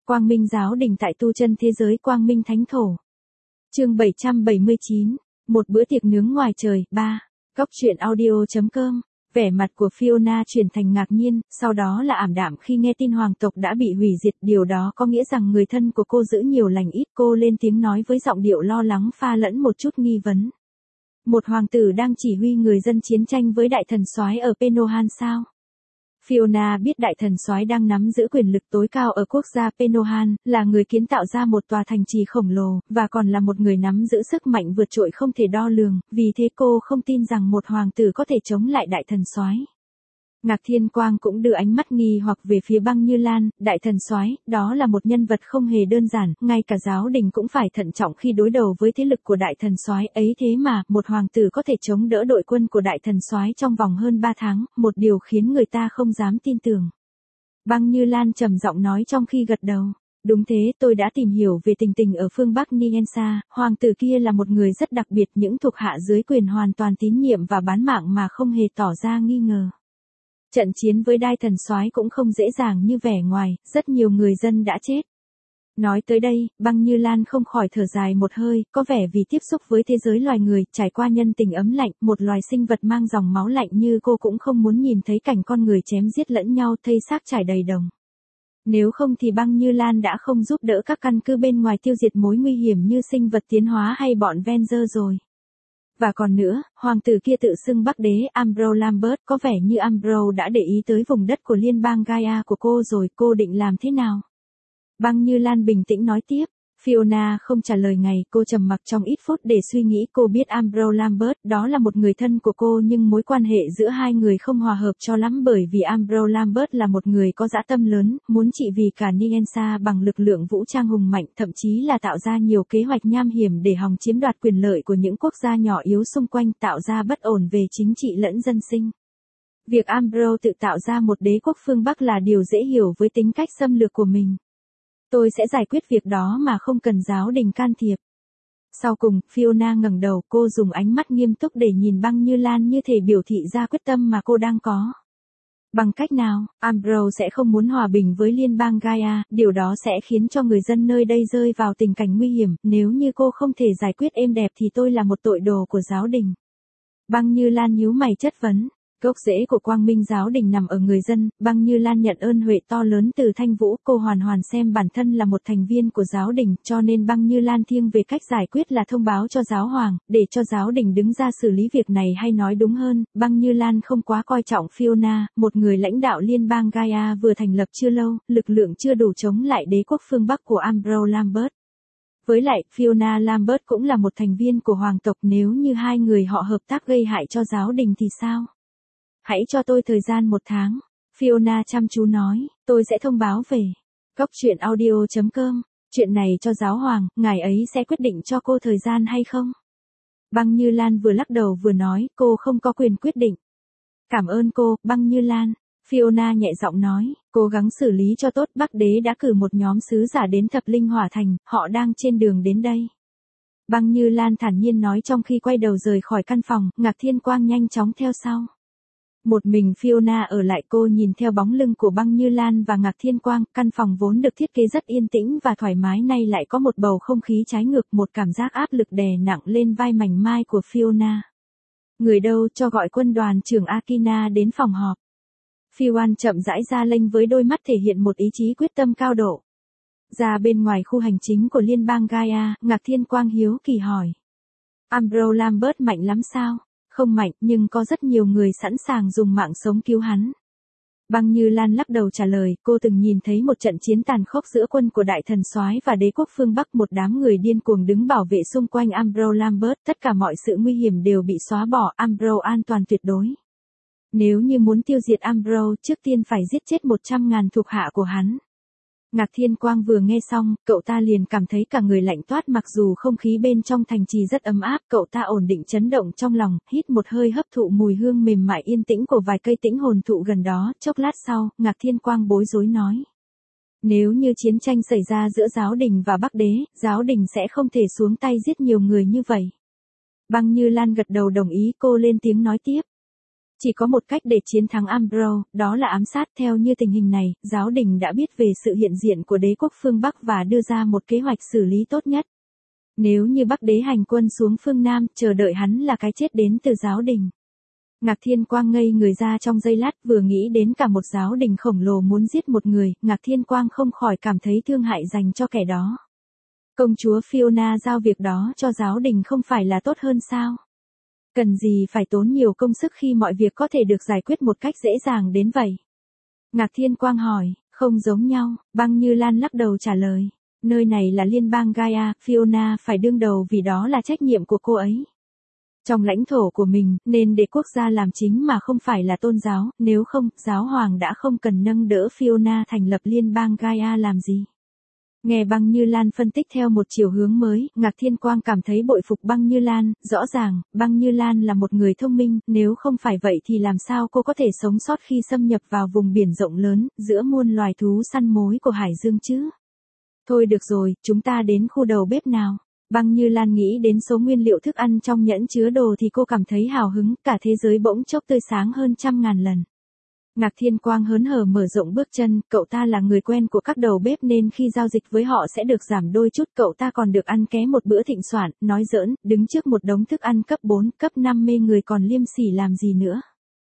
Quang Minh giáo đình tại tu chân thế giới Quang Minh Thánh Thổ. Chương 779, một bữa tiệc nướng ngoài trời, 3. Góc truyện audio.com. Vẻ mặt của Fiona chuyển thành ngạc nhiên, sau đó là ảm đạm khi nghe tin hoàng tộc đã bị hủy diệt, điều đó có nghĩa rằng người thân của cô giữ nhiều lành ít. Cô lên tiếng nói với giọng điệu lo lắng pha lẫn một chút nghi vấn. Một hoàng tử đang chỉ huy người dân chiến tranh với đại thần soái ở Penohan sao? Fiona biết đại thần soái đang nắm giữ quyền lực tối cao ở quốc gia Penohan, là người kiến tạo ra một tòa thành trì khổng lồ, và còn là một người nắm giữ sức mạnh vượt trội không thể đo lường, vì thế cô không tin rằng một hoàng tử có thể chống lại đại thần soái. Ngạc Thiên Quang cũng đưa ánh mắt nghi hoặc về phía Băng Như Lan, đại thần soái, đó là một nhân vật không hề đơn giản, ngay cả giáo đình cũng phải thận trọng khi đối đầu với thế lực của đại thần soái ấy, thế mà, một hoàng tử có thể chống đỡ đội quân của đại thần soái trong vòng hơn 3 tháng, một điều khiến người ta không dám tin tưởng. Băng Như Lan trầm giọng nói trong khi gật đầu. Đúng thế, tôi đã tìm hiểu về tình tình ở phương Bắc Niensa, hoàng tử kia là một người rất đặc biệt, những thuộc hạ dưới quyền hoàn toàn tín nhiệm và bán mạng mà không hề tỏ ra nghi ngờ. Trận chiến với đại thần soái cũng không dễ dàng như vẻ ngoài, rất nhiều người dân đã chết. Nói tới đây, Băng Như Lan không khỏi thở dài một hơi, có vẻ vì tiếp xúc với thế giới loài người, trải qua nhân tình ấm lạnh, một loài sinh vật mang dòng máu lạnh như cô cũng không muốn nhìn thấy cảnh con người chém giết lẫn nhau, thây xác trải đầy đồng. Nếu không thì Băng Như Lan đã không giúp đỡ các căn cứ bên ngoài tiêu diệt mối nguy hiểm như sinh vật tiến hóa hay bọn Venger rồi. Và còn nữa, hoàng tử kia tự xưng Bắc đế Ambrose Lambert, có vẻ như Ambrose đã để ý tới vùng đất của liên bang Gaia của cô rồi, cô định làm thế nào? Băng Như Lan bình tĩnh nói tiếp. Fiona không trả lời ngay, cô trầm mặc trong ít phút để suy nghĩ. Cô biết Ambrose Lambert, đó là một người thân của cô, nhưng mối quan hệ giữa hai người không hòa hợp cho lắm, bởi vì Ambrose Lambert là một người có dã tâm lớn, muốn trị vì cả Niensa bằng lực lượng vũ trang hùng mạnh, thậm chí là tạo ra nhiều kế hoạch nham hiểm để hòng chiếm đoạt quyền lợi của những quốc gia nhỏ yếu xung quanh, tạo ra bất ổn về chính trị lẫn dân sinh. Việc Ambrose tự tạo ra một đế quốc phương Bắc là điều dễ hiểu với tính cách xâm lược của mình. Tôi sẽ giải quyết việc đó mà không cần giáo đình can thiệp. Sau cùng, Fiona ngẩng đầu, cô dùng ánh mắt nghiêm túc để nhìn Băng Như Lan như thể biểu thị ra quyết tâm mà cô đang có. Bằng cách nào, Ambrose sẽ không muốn hòa bình với liên bang Gaia, điều đó sẽ khiến cho người dân nơi đây rơi vào tình cảnh nguy hiểm, nếu như cô không thể giải quyết êm đẹp thì tôi là một tội đồ của giáo đình. Băng Như Lan nhíu mày chất vấn. Gốc rễ của Quang Minh giáo đình nằm ở người dân. Băng Như Lan nhận ơn huệ to lớn từ Thanh Vũ, cô hoàn xem bản thân là một thành viên của giáo đình, cho nên Băng Như Lan thiêng về cách giải quyết là thông báo cho giáo hoàng, để cho giáo đình đứng ra xử lý việc này, hay nói đúng hơn, Băng Như Lan không quá coi trọng Fiona, một người lãnh đạo liên bang Gaia vừa thành lập chưa lâu, lực lượng chưa đủ chống lại đế quốc phương Bắc của Ambrose Lambert. Với lại, Fiona Lambert cũng là một thành viên của hoàng tộc, nếu như hai người họ hợp tác gây hại cho giáo đình thì sao? Hãy cho tôi thời gian 1 tháng. Fiona chăm chú nói, tôi sẽ thông báo về. Góc truyện audio.com. Chuyện này cho giáo hoàng, ngài ấy sẽ quyết định cho cô thời gian hay không? Băng Như Lan vừa lắc đầu vừa nói, cô không có quyền quyết định. Cảm ơn cô, Băng Như Lan. Fiona nhẹ giọng nói, cố gắng xử lý cho tốt. Bắc đế đã cử một nhóm sứ giả đến Thập Linh Hỏa Thành, họ đang trên đường đến đây. Băng Như Lan thản nhiên nói trong khi quay đầu rời khỏi căn phòng, Ngạc Thiên Quang nhanh chóng theo sau. Một mình Fiona ở lại, cô nhìn theo bóng lưng của Băng Như Lan và Ngạc Thiên Quang, căn phòng vốn được thiết kế rất yên tĩnh và thoải mái nay lại có một bầu không khí trái ngược, một cảm giác áp lực đè nặng lên vai mảnh mai của Fiona. Người đâu, cho gọi quân đoàn trưởng Akina đến phòng họp. Fiona chậm rãi ra lệnh với đôi mắt thể hiện một ý chí quyết tâm cao độ. Ra bên ngoài khu hành chính của liên bang Gaia, Ngạc Thiên Quang hiếu kỳ hỏi. Ambrose Lambert mạnh lắm sao? Không mạnh, nhưng có rất nhiều người sẵn sàng dùng mạng sống cứu hắn. Băng Như Lan lắc đầu trả lời, cô từng nhìn thấy một trận chiến tàn khốc giữa quân của đại thần soái và đế quốc phương Bắc, một đám người điên cuồng đứng bảo vệ xung quanh Ambrose Lambert, tất cả mọi sự nguy hiểm đều bị xóa bỏ, Ambrose an toàn tuyệt đối. Nếu như muốn tiêu diệt Ambrose, trước tiên phải giết chết 100.000 thuộc hạ của hắn. Ngạc Thiên Quang vừa nghe xong, cậu ta liền cảm thấy cả người lạnh toát, mặc dù không khí bên trong thành trì rất ấm áp, cậu ta ổn định chấn động trong lòng, hít một hơi hấp thụ mùi hương mềm mại yên tĩnh của vài cây tĩnh hồn thụ gần đó, chốc lát sau, Ngạc Thiên Quang bối rối nói. Nếu như chiến tranh xảy ra giữa giáo đình và Bắc đế, giáo đình sẽ không thể xuống tay giết nhiều người như vậy. Băng Như Lan gật đầu đồng ý, cô lên tiếng nói tiếp. Chỉ có một cách để chiến thắng Umbro, đó là ám sát. Theo như tình hình này, giáo đình đã biết về sự hiện diện của đế quốc phương Bắc và đưa ra một kế hoạch xử lý tốt nhất. Nếu như Bắc đế hành quân xuống phương Nam, chờ đợi hắn là cái chết đến từ giáo đình. Ngạc Thiên Quang ngây người ra trong giây lát, vừa nghĩ đến cả một giáo đình khổng lồ muốn giết một người, Ngạc Thiên Quang không khỏi cảm thấy thương hại dành cho kẻ đó. Công chúa Fiona giao việc đó cho giáo đình không phải là tốt hơn sao? Cần gì phải tốn nhiều công sức khi mọi việc có thể được giải quyết một cách dễ dàng đến vậy? Ngạc Thiên Quang hỏi, không giống nhau, Băng Như Lan lắc đầu trả lời. Nơi này là liên bang Gaia, Fiona phải đương đầu vì đó là trách nhiệm của cô ấy. Trong lãnh thổ của mình, nên để quốc gia làm chính mà không phải là tôn giáo, nếu không, giáo hoàng đã không cần nâng đỡ Fiona thành lập liên bang Gaia làm gì. Nghe Băng Như Lan phân tích theo một chiều hướng mới, Ngạc Thiên Quang cảm thấy bội phục Băng Như Lan, rõ ràng, Băng Như Lan là một người thông minh, nếu không phải vậy thì làm sao cô có thể sống sót khi xâm nhập vào vùng biển rộng lớn, giữa muôn loài thú săn mối của Hải Dương chứ. Thôi được rồi, chúng ta đến khu đầu bếp nào. Băng Như Lan nghĩ đến số nguyên liệu thức ăn trong nhẫn chứa đồ thì cô cảm thấy hào hứng, cả thế giới bỗng chốc tươi sáng hơn 100.000 lần. Ngạc Thiên Quang hớn hở mở rộng bước chân, cậu ta là người quen của các đầu bếp nên khi giao dịch với họ sẽ được giảm đôi chút, cậu ta còn được ăn ké một bữa thịnh soạn, nói giỡn, đứng trước một đống thức ăn cấp 4, cấp 5 mê người còn liêm sỉ làm gì nữa.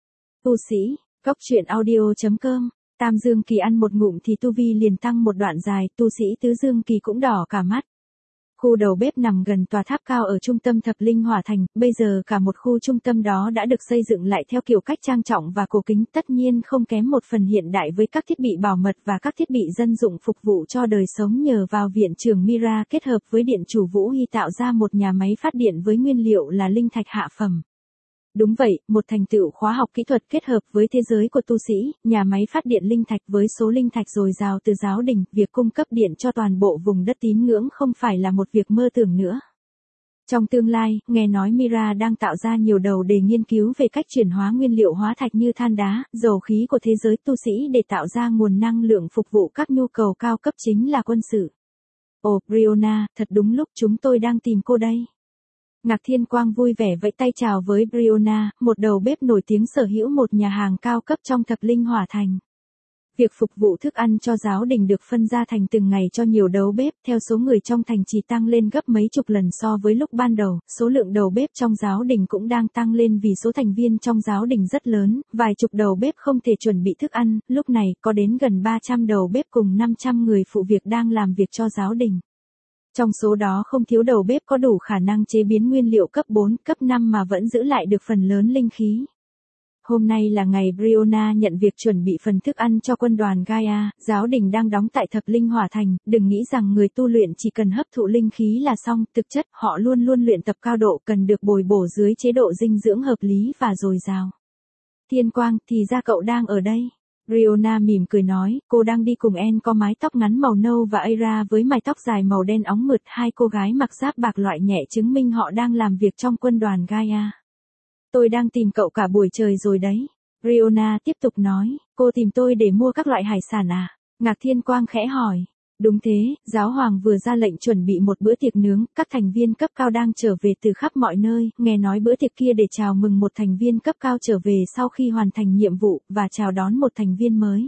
Tu sĩ, góc truyện audio.com. Tam Dương Kỳ ăn một ngụm thì tu vi liền tăng một đoạn dài, tu sĩ Tứ Dương Kỳ cũng đỏ cả mắt. Khu đầu bếp nằm gần tòa tháp cao ở trung tâm Thập Linh Hỏa Thành, bây giờ cả một khu trung tâm đó đã được xây dựng lại theo kiểu cách trang trọng và cổ kính, tất nhiên không kém một phần hiện đại với các thiết bị bảo mật và các thiết bị dân dụng phục vụ cho đời sống nhờ vào viện trưởng Mira kết hợp với điện chủ Vũ Hy tạo ra một nhà máy phát điện với nguyên liệu là linh thạch hạ phẩm. Đúng vậy, một thành tựu khoa học kỹ thuật kết hợp với thế giới của tu sĩ, nhà máy phát điện linh thạch với số linh thạch dồi dào từ giáo đình, việc cung cấp điện cho toàn bộ vùng đất tín ngưỡng không phải là một việc mơ tưởng nữa. Trong tương lai, nghe nói Mira đang tạo ra nhiều đầu để nghiên cứu về cách chuyển hóa nguyên liệu hóa thạch như than đá, dầu khí của thế giới tu sĩ để tạo ra nguồn năng lượng phục vụ các nhu cầu cao cấp chính là quân sự. Ồ, Briona, thật đúng lúc chúng tôi đang tìm cô đây. Ngạc Thiên Quang vui vẻ vẫy tay chào với Briona, một đầu bếp nổi tiếng sở hữu một nhà hàng cao cấp trong Thập Linh Hỏa Thành. Việc phục vụ thức ăn cho giáo đình được phân ra thành từng ngày cho nhiều đầu bếp, theo số người trong thành chỉ tăng lên gấp mấy chục lần so với lúc ban đầu, số lượng đầu bếp trong giáo đình cũng đang tăng lên vì số thành viên trong giáo đình rất lớn, vài chục đầu bếp không thể chuẩn bị thức ăn, lúc này có đến gần 300 đầu bếp cùng 500 người phụ việc đang làm việc cho giáo đình. Trong số đó không thiếu đầu bếp có đủ khả năng chế biến nguyên liệu cấp 4, cấp 5 mà vẫn giữ lại được phần lớn linh khí. Hôm nay là ngày Briona nhận việc chuẩn bị phần thức ăn cho quân đoàn Gaia, giáo đình đang đóng tại Thập Linh Hỏa Thành, đừng nghĩ rằng người tu luyện chỉ cần hấp thụ linh khí là xong, thực chất họ luôn luôn luyện tập cao độ cần được bồi bổ dưới chế độ dinh dưỡng hợp lý và dồi dào. Thiên Quang, thì ra cậu đang ở đây. Briona mỉm cười nói, cô đang đi cùng En có mái tóc ngắn màu nâu và Aira với mái tóc dài màu đen óng mượt, hai cô gái mặc giáp bạc loại nhẹ chứng minh họ đang làm việc trong quân đoàn Gaia. Tôi đang tìm cậu cả buổi trời rồi đấy. Briona tiếp tục nói, cô tìm tôi để mua các loại hải sản à? Ngạc Thiên Quang khẽ hỏi. Đúng thế, giáo hoàng vừa ra lệnh chuẩn bị một bữa tiệc nướng, các thành viên cấp cao đang trở về từ khắp mọi nơi, nghe nói bữa tiệc kia để chào mừng một thành viên cấp cao trở về sau khi hoàn thành nhiệm vụ, và chào đón một thành viên mới.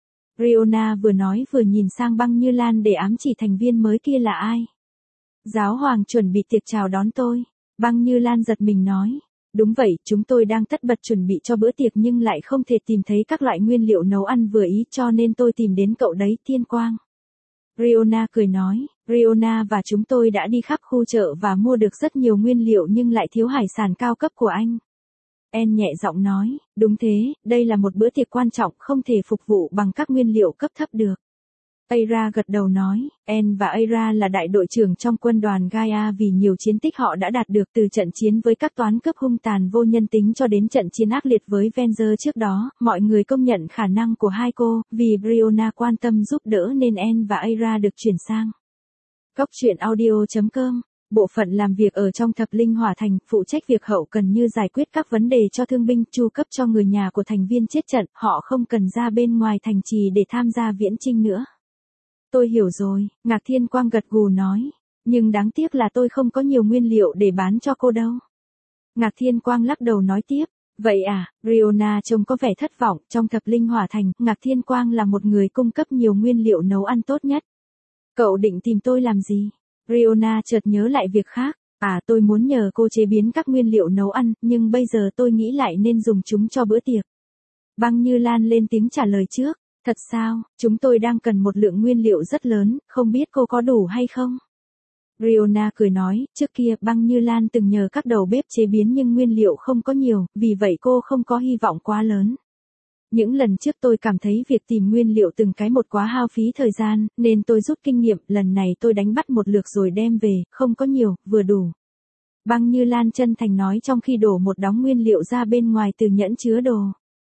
Briona vừa nói vừa nhìn sang Băng Như Lan để ám chỉ thành viên mới kia là ai. Giáo hoàng chuẩn bị tiệc chào đón tôi. Băng Như Lan giật mình nói. Đúng vậy, chúng tôi đang tất bật chuẩn bị cho bữa tiệc nhưng lại không thể tìm thấy các loại nguyên liệu nấu ăn vừa ý cho nên tôi tìm đến cậu đấy, Thiên Quang. Briona cười nói, Briona và chúng tôi đã đi khắp khu chợ và mua được rất nhiều nguyên liệu nhưng lại thiếu hải sản cao cấp của anh. En nhẹ giọng nói, đúng thế, đây là một bữa tiệc quan trọng không thể phục vụ bằng các nguyên liệu cấp thấp được. Aira gật đầu nói, En và Aira là đại đội trưởng trong quân đoàn Gaia vì nhiều chiến tích họ đã đạt được từ trận chiến với các toán cướp hung tàn vô nhân tính cho đến trận chiến ác liệt với Venger trước đó, mọi người công nhận khả năng của hai cô, vì Briona quan tâm giúp đỡ nên En và Aira được chuyển sang. Góc truyện audio.com. Bộ phận làm việc ở trong Thập Linh Hỏa Thành, phụ trách việc hậu cần như giải quyết các vấn đề cho thương binh, chu cấp cho người nhà của thành viên chết trận, họ không cần ra bên ngoài thành trì để tham gia viễn chinh nữa. Tôi hiểu rồi, Ngạc Thiên Quang gật gù nói, nhưng đáng tiếc là tôi không có nhiều nguyên liệu để bán cho cô đâu. Ngạc Thiên Quang lắc đầu nói tiếp, Vậy à, Riona trông có vẻ thất vọng, trong thập linh hỏa thành, Ngạc Thiên Quang là một người cung cấp nhiều nguyên liệu nấu ăn tốt nhất. Cậu định tìm tôi làm gì? Riona chợt nhớ lại việc khác. À, tôi muốn nhờ cô chế biến các nguyên liệu nấu ăn, nhưng bây giờ tôi nghĩ lại nên dùng chúng cho bữa tiệc. Băng Như Lan lên tiếng trả lời trước. Thật sao, chúng tôi đang cần một lượng nguyên liệu rất lớn, không biết cô có đủ hay không? Riona cười nói, trước kia Băng Như Lan từng nhờ các đầu bếp chế biến nhưng nguyên liệu không có nhiều, vì vậy cô không có hy vọng quá lớn. Những lần trước tôi cảm thấy việc tìm nguyên liệu từng cái một quá hao phí thời gian, nên tôi rút kinh nghiệm, lần này tôi đánh bắt một lượt rồi đem về, không có nhiều, vừa đủ. Băng Như Lan chân thành nói trong khi đổ một đống nguyên liệu ra bên ngoài từ nhẫn chứa đồ.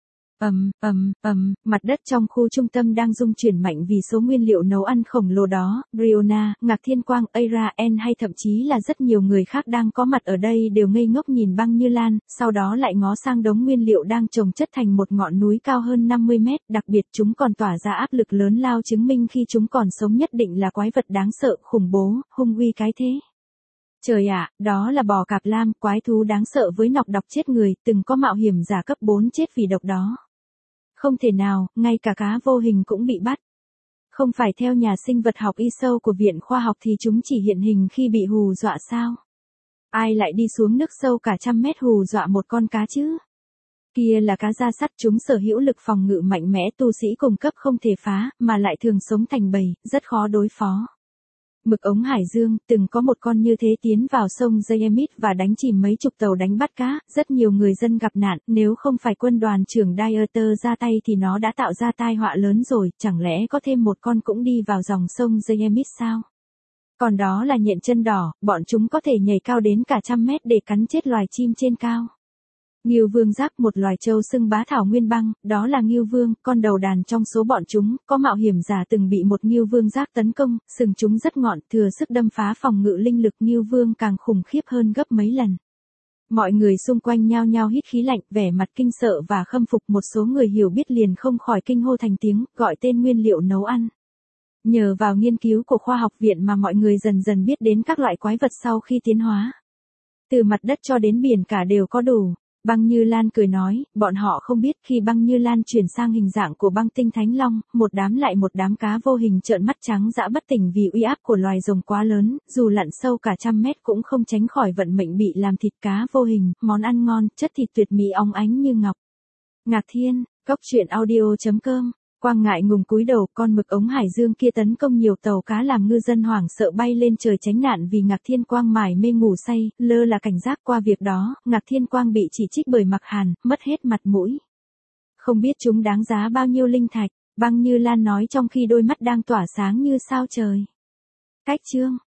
Mặt đất trong khu trung tâm đang rung chuyển mạnh vì số nguyên liệu nấu ăn khổng lồ đó. Riona, Ngạc Thiên Quang, Araen hay thậm chí là rất nhiều người khác đang có mặt ở đây đều ngây ngốc nhìn Băng Như Lan, sau đó lại ngó sang đống nguyên liệu đang chồng chất thành một ngọn núi cao hơn 50 mét, đặc biệt chúng còn tỏa ra áp lực lớn lao chứng minh khi chúng còn sống nhất định là quái vật đáng sợ, khủng bố, hung uy cái thế. Trời ạ, đó là bò cạp lam, quái thú đáng sợ với nọc độc chết người, từng có mạo hiểm giả cấp 4 chết vì độc đó. Không thể nào, ngay cả cá vô hình cũng bị bắt. Không phải theo nhà sinh vật học y sâu của Viện Khoa học thì chúng chỉ hiện hình khi bị hù dọa sao? Ai lại đi xuống nước sâu cả trăm mét hù dọa một con cá chứ? Kia là cá da sắt, chúng sở hữu lực phòng ngự mạnh mẽ, tu sĩ cùng cấp không thể phá, mà lại thường sống thành bầy, rất khó đối phó. Mực ống Hải Dương, từng có một con như thế tiến vào sông Jayemit và đánh chìm mấy chục tàu đánh bắt cá, rất nhiều người dân gặp nạn, nếu không phải quân đoàn trưởng Dieter ra tay thì nó đã tạo ra tai họa lớn rồi, chẳng lẽ có thêm một con cũng đi vào dòng sông Jayemit sao? Còn đó là nhện chân đỏ, bọn chúng có thể nhảy cao đến cả trăm mét để cắn chết loài chim trên cao. Ngưu Vương Giác, một loài trâu sưng bá thảo nguyên băng, đó là Ngưu Vương, con đầu đàn trong số bọn chúng, có mạo hiểm giả từng bị một Ngưu Vương Giác tấn công, sừng chúng rất ngọn, thừa sức đâm phá phòng ngự linh lực Ngưu Vương càng khủng khiếp hơn gấp mấy lần. Mọi người xung quanh nhao nhao hít khí lạnh, vẻ mặt kinh sợ và khâm phục, một số người hiểu biết liền không khỏi kinh hô thành tiếng, gọi tên nguyên liệu nấu ăn. Nhờ vào nghiên cứu của khoa học viện mà mọi người dần dần biết đến các loại quái vật sau khi tiến hóa. Từ mặt đất cho đến biển cả đều có đủ. Băng Như Lan cười nói, bọn họ không biết khi Băng Như Lan chuyển sang hình dạng của băng tinh thánh long, một đám lại một đám cá vô hình trợn mắt trắng dã bất tỉnh vì uy áp của loài rồng quá lớn, dù lặn sâu cả trăm mét cũng không tránh khỏi vận mệnh bị làm thịt. Cá vô hình, món ăn ngon, chất thịt tuyệt mỹ óng ánh như ngọc. Ngạc Thiên, Goctruyện.audio.com. Quang ngại ngùng cúi đầu, con mực ống Hải Dương kia tấn công nhiều tàu cá làm ngư dân hoảng sợ bay lên trời tránh nạn vì Ngạc Thiên Quang mải mê ngủ say, lơ là cảnh giác. Qua việc đó, Ngạc Thiên Quang bị chỉ trích bởi Mặc Hàn, mất hết mặt mũi. Không biết chúng đáng giá bao nhiêu linh thạch, Băng Như Lan nói trong khi đôi mắt đang tỏa sáng như sao trời. Cách chương